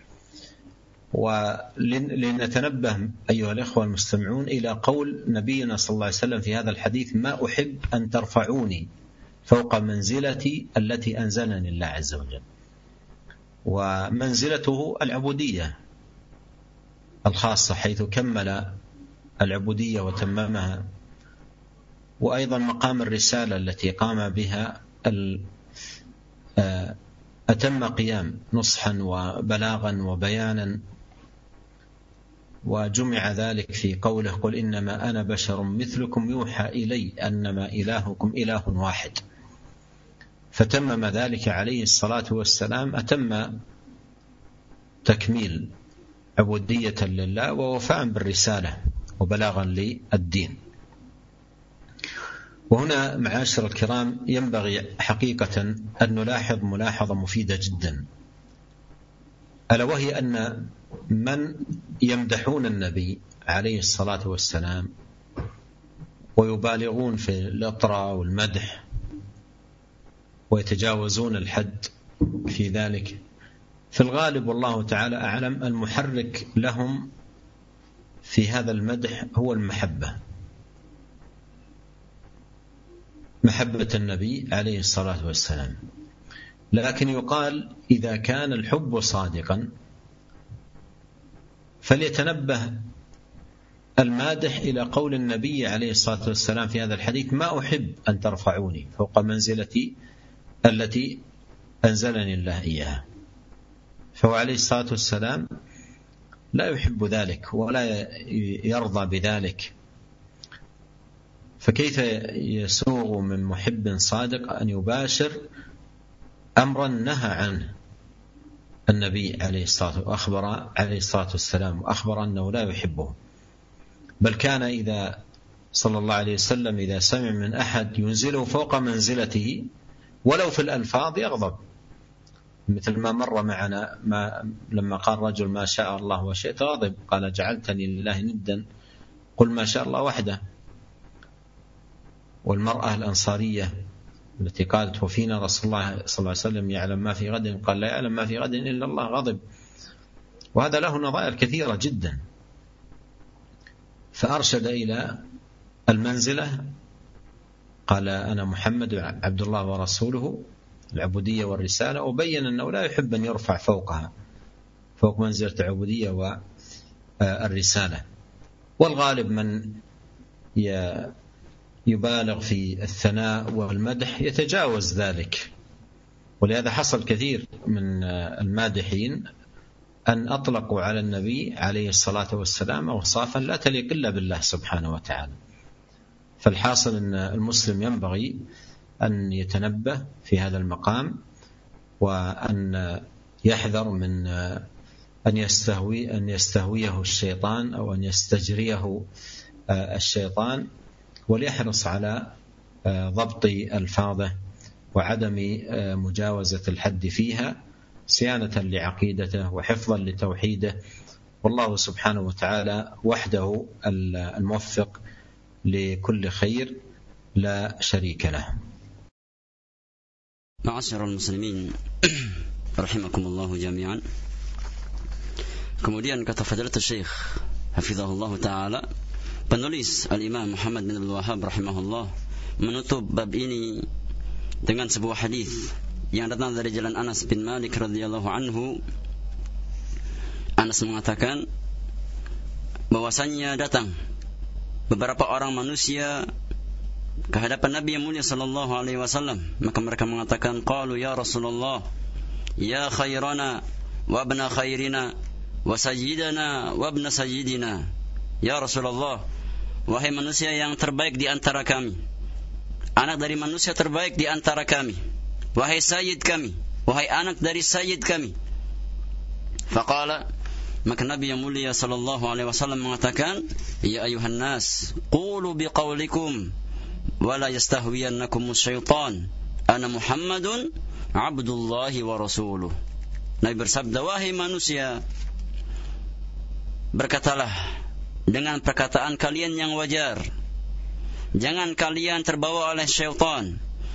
ولنتنبه أيها الإخوة المستمعون إلى قول نبينا صلى الله عليه وسلم في هذا الحديث: ما أحب أن ترفعوني فوق منزلتي التي أنزلني الله عز وجل. ومنزلته العبودية الخاصة حيث كمل العبودية وتممها، وأيضا مقام الرسالة التي قام بها أتم قيام نصحا وبلاغا وبيانا، وجمع ذلك في قوله: قل إنما أنا بشر مثلكم يوحى إلي أنما إلهكم إله واحد. فتمم ذلك عليه الصلاة والسلام، أتم تكميل عبودية لله ووفاء بالرسالة وبلاغا للدين. وهنا معاشر الكرام ينبغي حقيقة أن نلاحظ ملاحظة مفيدة جدا، ألا وهي أن من يمدحون النبي عليه الصلاة والسلام ويبالغون في الإطراء والمدح ويتجاوزون الحد في ذلك، في الغالب والله تعالى أعلم المحرك لهم في هذا المدح هو المحبة، محبة النبي عليه الصلاة والسلام. لكن يقال إذا كان الحب صادقا فليتنبه المادح إلى قول النبي عليه الصلاة والسلام في هذا الحديث: ما أحب أن ترفعوني فوق منزلتي التي أنزلني الله إياها. فهو عليه الصلاة والسلام لا يحب ذلك ولا يرضى بذلك، فكيف يسوغ من محب صادق أن يباشر أمرا نهى عنه النبي عليه الصلاة والسلام وأخبر عليه الصلاة والسلام وأخبر أنه لا يحبه؟ بل كان إذا صلى الله عليه وسلم إذا سمع من أحد ينزله فوق منزلته ولو في الألفاظ يغضب، مثل ما مر معنا ما لما قال رجل: ما شاء الله وشئت، غضب، قال: جعلتني لله ندا، قل ما شاء الله وحده. والمرأة الأنصارية التي قالت: وفينا رسول الله صلى الله عليه وسلم يعلم ما في غد، قال: لا يعلم ما في غد إلا الله، غضب. وهذا له نظائر كثيرة جدا. فأرشد إلى المنزلة، قال: أنا محمد عبد الله ورسوله، العبودية والرسالة، وبين أنه لا يحب أن يرفع فوقها، فوق منزلة العبودية والرسالة. والغالب من يبالغ في الثناء والمدح يتجاوز ذلك، ولهذا حصل كثير من المادحين أن أطلقوا على النبي عليه الصلاة والسلام أوصافا لا تليق إلا بالله سبحانه وتعالى. فالحاصل أن المسلم ينبغي أن يتنبه في هذا المقام، وأن يحذر من أن يستهوي أن يستهويه الشيطان أو أن يستجريه الشيطان، وليحرص على ضبط ألفاظه وعدم مجاوزة الحد فيها، صيانة لعقيدته وحفظا لتوحيده. والله سبحانه وتعالى وحده الموفق لكل خير لا شريك له. معاشر المسلمين rahimakumullah jami'an. Kemudian kata Fadilatul Syekh hafizahullah taala, penulis Al-Imam Muhammad bin Abdul Wahhab rahimahullah menutup bab ini dengan sebuah hadis yang datang dari jalan Anas bin Malik radhiyallahu anhu. Anas mengatakan bahwasannya datang beberapa orang manusia ke hadapan Nabi yang mulia sallallahu alaihi wasallam, maka mereka mengatakan, qalu ya Rasulullah, ya khairana wa ibna khairina wa sayyidana wa ibna sayyidina. Ya Rasulullah, wahai manusia yang terbaik di antara kami, anak dari manusia terbaik di antara kami, wahai sayyid kami, wahai anak dari sayyid kami. Faqala, maka Nabi yang mulia sallallahu alaihi wasallam mengatakan, ya ayuhan nas, qulu biqaulikum wa la yastahwiyannakum syaitan, ana Muhammadun abdullahi wa rasuluh. Nabi bersabda, wahai manusia, berkatalah dengan perkataan kalian yang wajar. Jangan kalian terbawa oleh syaitan.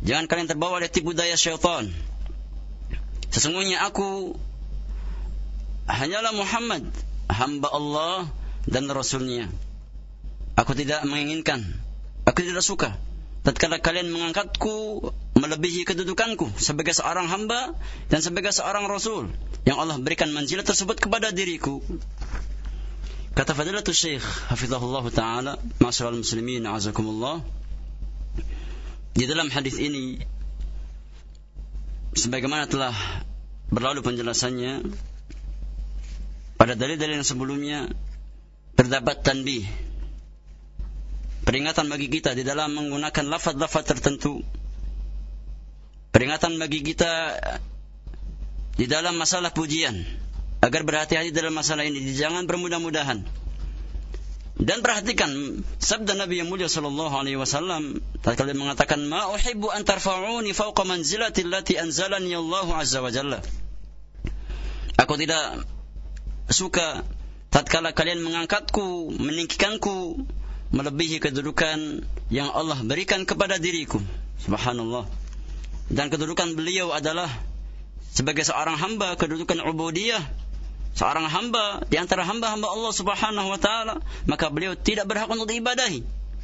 Jangan kalian terbawa oleh tipu daya syaitan. Sesungguhnya aku hanyalah Muhammad, hamba Allah dan Rasulnya. Aku tidak menginginkan, aku tidak suka tatkala kalian mengangkatku melebihi kedudukanku sebagai seorang hamba dan sebagai seorang Rasul yang Allah berikan manzilah tersebut kepada diriku. Kata Fadilatul Syekh hafizahullah ta'ala, ma'asyiral muslimin a'azakumullah, di dalam hadis ini sebagaimana telah berlalu penjelasannya pada dalil-dalil yang sebelumnya, terdapat tanbih, peringatan bagi kita di dalam menggunakan lafaz-lafaz tertentu, peringatan bagi kita di dalam masalah pujian, agar berhati-hati dalam masalah ini, jangan bermudah-mudahan. Dan perhatikan sabda Nabi yang mulia sallallahu alaihi wasallam tatkala mengatakan, "Ma uhibbu an tarfa'uni fawqa manzilati allati anzalani Allah azza wa jalla." Aku tidak suka tatkala kalian mengangkatku, meninggikanku melebihi kedudukan yang Allah berikan kepada diriku. Subhanallah. Dan kedudukan beliau adalah sebagai seorang hamba, kedudukan ubudiyah, seorang hamba di antara hamba-hamba Allah Subhanahu wa taala, maka beliau tidak berhak untuk diibadahi.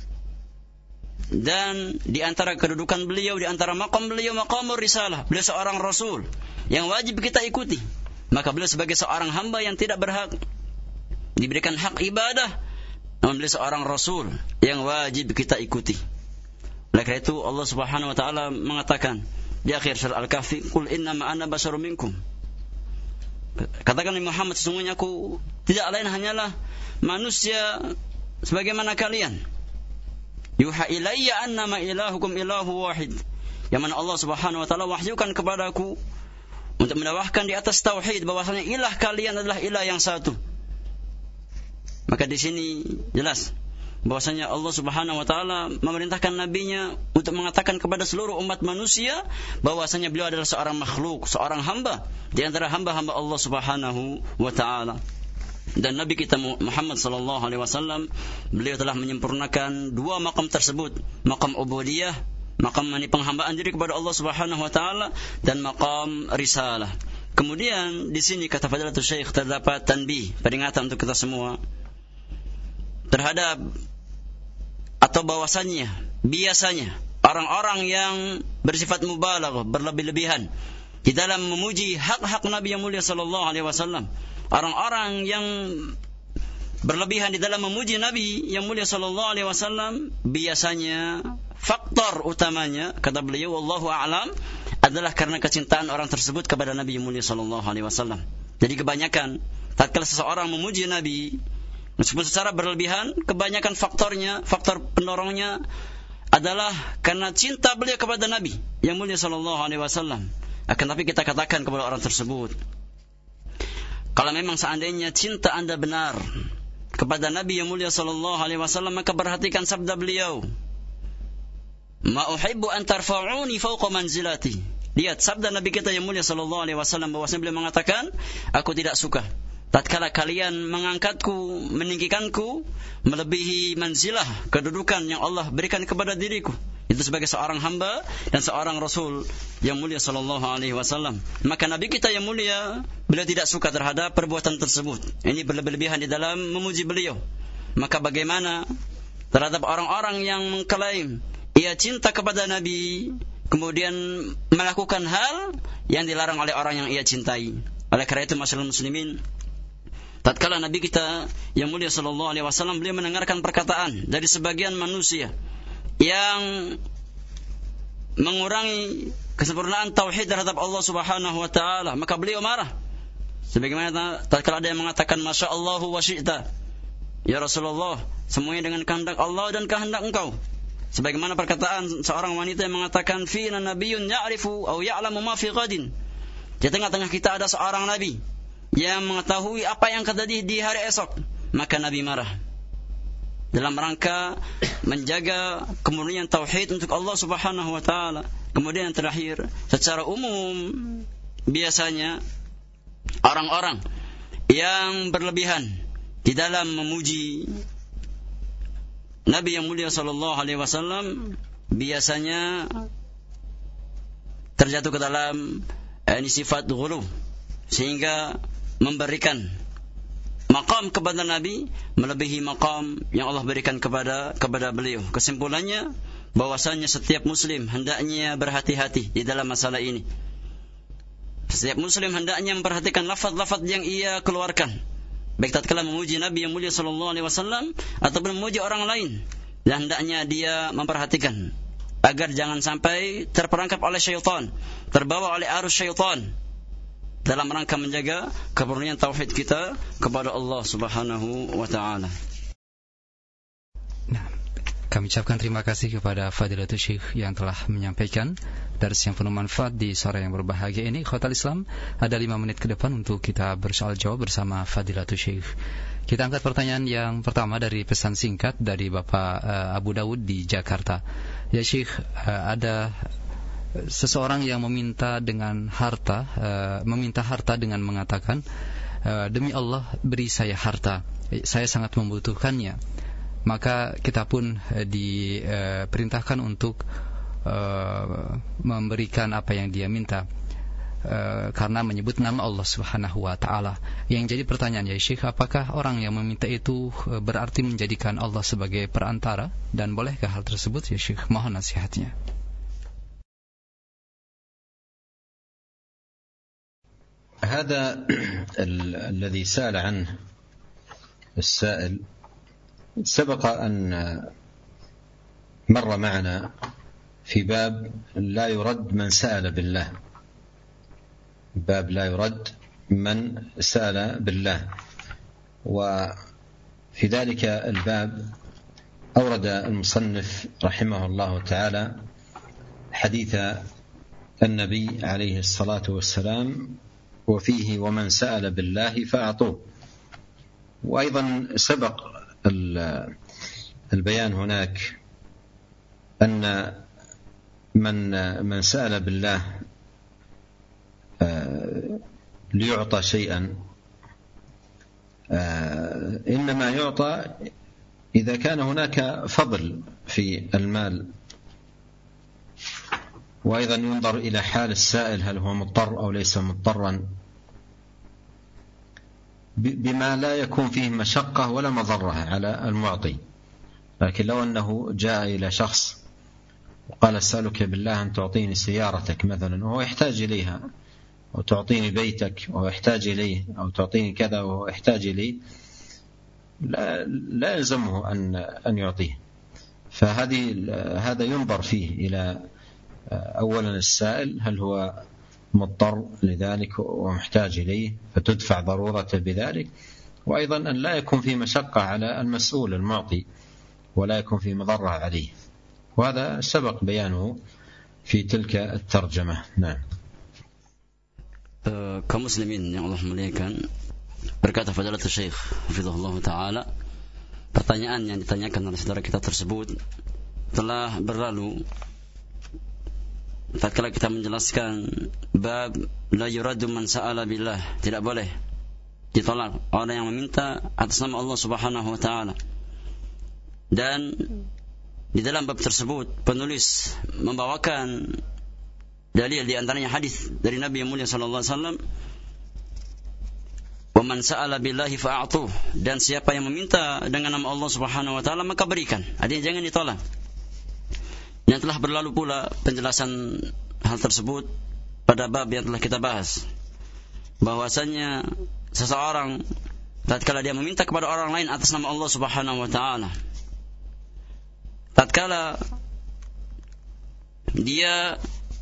Dan di antara kedudukan beliau, di antara maqam beliau, maqamur risalah, beliau seorang rasul yang wajib kita ikuti. Maka beliau sebagai seorang hamba yang tidak berhak diberikan hak ibadah, namun beliau seorang rasul yang wajib kita ikuti. Oleh karena itu Allah Subhanahu wa taala mengatakan di akhir surah Al-Kahfi, "Qul innama ana basyarum minkum." Katakan Muhammad, sesungguhnya aku tidak lain hanyalah manusia sebagaimana kalian. Yuha ilayya annama ilahukum ilahu wahid. Yang mana Allah Subhanahu wa taala wahyukan kepadaku untuk mendakwahkan di atas tauhid, bahwasanya ilah kalian adalah ilah yang satu. Maka di sini jelas bahwasanya Allah Subhanahu wa taala memerintahkan nabinya untuk mengatakan kepada seluruh umat manusia bahwasanya beliau adalah seorang makhluk, seorang hamba di antara hamba-hamba Allah Subhanahu wa taala. Dan Nabi kita Muhammad sallallahu alaihi wasallam, beliau telah menyempurnakan dua makam tersebut, makam ubudiyah, makam penghambaan diri kepada Allah Subhanahu wa taala, dan makam risalah. Kemudian di sini kata Fadilatul Syekh terdapat tanbih, peringatan untuk kita semua terhadap atau bahwasannya biasanya orang-orang yang bersifat mubalaghah, berlebih-lebihan di dalam memuji hak-hak Nabi yang mulia sallallahu alaihi wasallam, orang-orang yang berlebihan di dalam memuji Nabi yang mulia sallallahu alaihi wasallam, biasanya faktor utamanya kata beliau wallahu a'lam adalah karena kecintaan orang tersebut kepada Nabi yang mulia sallallahu alaihi wasallam. Jadi kebanyakan tatkala seseorang memuji Nabi meskipun secara berlebihan, kebanyakan faktornya, faktor pendorongnya adalah karena cinta beliau kepada Nabi yang mulia sallallahu alaihi wasallam. Akan tapi kita katakan kepada orang tersebut, kalau memang seandainya cinta Anda benar kepada Nabi yang mulia sallallahu alaihi wasallam, maka perhatikan sabda beliau, "Ma uhibbu an tarfa'uni fawqa manzilati." Lihat sabda Nabi kita yang mulia sallallahu alaihi wasallam, bahwasanya beliau mengatakan, aku tidak suka tatkala kalian mengangkatku, meninggikanku melebihi manzilah, kedudukan yang Allah berikan kepada diriku, itu sebagai seorang hamba dan seorang rasul yang mulia sallallahu alaihi wasallam. Maka Nabi kita yang mulia, beliau tidak suka terhadap perbuatan tersebut. Ini berlebihan di dalam memuji beliau. Maka bagaimana terhadap orang-orang yang mengklaim ia cinta kepada Nabi, kemudian melakukan hal yang dilarang oleh orang yang ia cintai. Oleh karena itu masyaallah muslimin, tatkala Nabi kita yang mulia sallallahu alaihi wasallam beliau mendengarkan perkataan dari sebagian manusia yang mengurangi kesempurnaan tauhid terhadap Allah Subhanahu wa taala, maka beliau marah. Sebagaimana tatkala ada yang mengatakan masyaallah wa syi'ta, ya Rasulullah, semuanya dengan kehendak Allah dan kehendak engkau. Sebagaimana perkataan seorang wanita yang mengatakan fina nabiyyun ya'rifu aw ya'lamu ma fi ghadin. Di tengah-tengah kita ada seorang nabi yang mengetahui apa yang terjadi di hari esok. Maka Nabi marah dalam rangka menjaga kemurnian tauhid untuk Allah Subhanahu wa taala. Kemudian yang terakhir, secara umum biasanya orang-orang yang berlebihan di dalam memuji Nabi yang mulia sallallahu alaihi wasallam biasanya terjatuh ke dalam ini sifat ghulu, sehingga memberikan maqam kepada Nabi melebihi maqam yang Allah berikan kepada kepada beliau. Kesimpulannya, bahwasanya setiap muslim hendaknya berhati-hati di dalam masalah ini. Setiap muslim hendaknya memperhatikan lafaz-lafaz yang ia keluarkan, baik tatkala memuji Nabi yang mulia sallallahu alaihi wasallam ataupun memuji orang lain. Dan hendaknya dia memperhatikan agar jangan sampai terperangkap oleh syaitan, terbawa oleh arus syaitan, dalam rangka menjaga kemurnian tauhid kita kepada Allah Subhanahu wa taala. Nah, kami ucapkan terima kasih kepada Fadilatul Syekh yang telah menyampaikan dars yang penuh manfaat di sore yang berbahagia ini. Ikhwatal Islam, ada lima menit ke depan untuk kita bersoal jawab bersama Fadilatul Syekh. Kita angkat pertanyaan yang pertama dari pesan singkat dari Bapak uh, Abu Dawud di Jakarta. Ya Syekh, uh, ada seseorang yang meminta dengan harta, uh, meminta harta dengan mengatakan, uh, demi Allah beri saya harta, saya sangat membutuhkannya. Maka kita pun uh, diperintahkan uh, untuk uh, memberikan apa yang dia minta, uh, karena menyebut nama Allah Subhanahu wa taala. Yang jadi pertanyaan, ya Syekh, apakah orang yang meminta itu uh, berarti menjadikan Allah sebagai perantara, dan bolehkah hal tersebut ya Syekh? Mohon nasihatnya. هذا الذي سأل عنه السائل سبق أن مر معنا في باب لا يرد من سأل بالله، باب لا يرد من سأل بالله. وفي ذلك الباب أورد المصنف رحمه الله تعالى حديث النبي عليه الصلاة والسلام وفيه ومن سأل بالله فأعطوه. وأيضا سبق البيان هناك أن من من سأل بالله ليعطى شيئا إنما يعطى إذا كان هناك فضل في المال. وأيضا ينظر إلى حال السائل، هل هو مضطر أو ليس مضطرا، بما لا يكون فيه مشقة ولا مضرة على المعطي. لكن لو أنه جاء إلى شخص وقال أسألك بالله أن تعطيني سيارتك مثلا وهو يحتاج إليها، أو تعطيني بيتك وهو يحتاج إليه، أو تعطيني كذا وهو يحتاج إليه، لا, لا يلزمه أن أن يعطيه. فهذه هذا ينظر فيه إلى أولا السائل هل هو مضطر لذلك ومحتاج إليه فتدفع ضرورته بذلك، وأيضا أن لا يكون في مشقة على المسؤول المعطي ولا يكون في مضرة عليه. وهذا سبق بيانه في تلك الترجمة. نعم. kaum muslimin yang Allah muliakan, berkata Fadilatul Syekh hafizahullah taala, pertanyaan yang ditanyakan oleh saudara kita tersebut telah berlalu tatkala kita menjelaskan bab la yuradu man sa'ala billah, tidak boleh ditolak orang yang meminta atas nama Allah Subhanahu wa taala. Dan di dalam bab tersebut penulis membawakan dalil, di antaranya hadis dari Nabi yang mulia sallallahu alaihi wasallam, wa man sa'ala billahi fa'atuh, dan siapa yang meminta dengan nama Allah Subhanahu wa taala maka berikan, artinya jangan ditolak. Yang telah berlalu pula penjelasan hal tersebut pada bab yang telah kita bahas, bahwasanya seseorang tatkala dia meminta kepada orang lain atas nama Allah Subhanahu wa taala, tatkala dia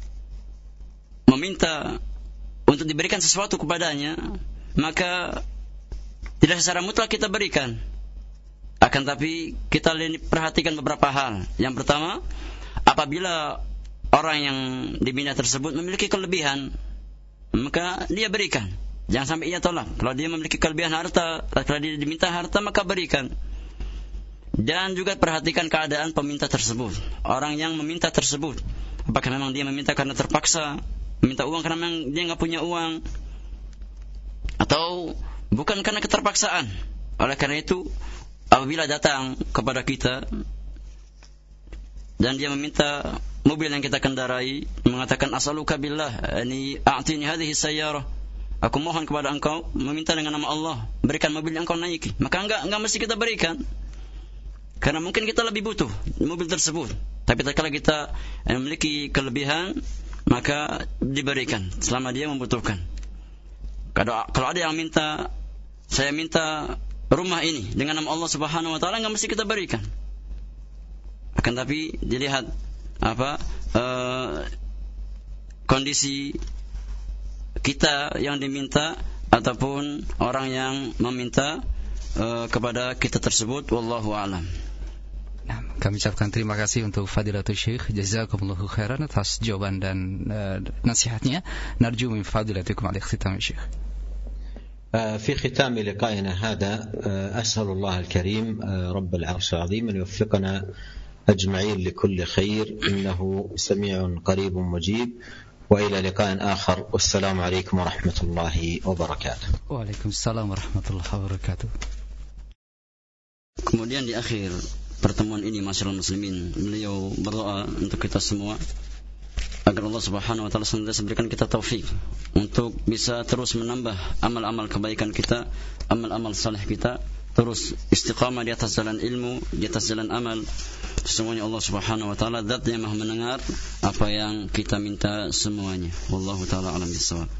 meminta untuk diberikan sesuatu kepadanya, maka tidak secara mutlak kita berikan. Akan tapi kita perhatikan beberapa hal. Yang pertama, apabila orang yang diminta tersebut memiliki kelebihan, maka dia berikan. Jangan sampai ia tolak. Kalau dia memiliki kelebihan harta, kalau dia diminta harta, maka berikan. Dan juga perhatikan keadaan peminta tersebut, orang yang meminta tersebut. Apakah memang dia meminta karena terpaksa, meminta uang karena memang dia nggak punya uang, atau bukan karena keterpaksaan. Oleh karena itu, apabila datang kepada kita dan dia meminta mobil yang kita kendarai mengatakan as'aluka billah ani a'tini hadhihi sayyarah, aku mohon kepada engkau, meminta dengan nama Allah, berikan mobil yang engkau naiki, maka enggak enggak mesti kita berikan, karena mungkin kita lebih butuh mobil tersebut. Tapi tatkala kita memiliki kelebihan, maka diberikan selama dia membutuhkan. Kalau kalau ada yang minta, saya minta rumah ini dengan nama Allah Subhanahu wa taala, enggak mesti kita berikan. Akan tapi dilihat apa uh, kondisi kita yang diminta ataupun orang yang meminta uh, kepada kita tersebut. Wallahu a'lam. Nah, kami ucapkan terima kasih untuk Fadilatul Syekh, jazakumullahu khairan atas jawaban dan uh, nasihatnya. Narju min fadilatikum ala ikhtitam Syekh. في ختام لقائنا هذا أسأل الله الكريم رب العرش العظيم أن يوفقنا أجمعين لكل خير إنه سميع قريب مجيب وإلى لقاء آخر والسلام عليكم ورحمة الله وبركاته. Waalaikumsalam warahmatullahi wabarakatuh. Kemudian di akhir pertemuan ini masyarakat muslimin, beliau berdoa untuk kita semua agar Allah Subhanahu wa taala senantiasa berikan kita taufik untuk bisa terus menambah amal-amal kebaikan kita, amal-amal saleh kita, terus istiqamah di atas jalan ilmu, di atas jalan amal. Semuanya Allah Subhanahu wa taala zat yang Maha mendengar apa yang kita minta semuanya. Wallahu taala alam bisawab.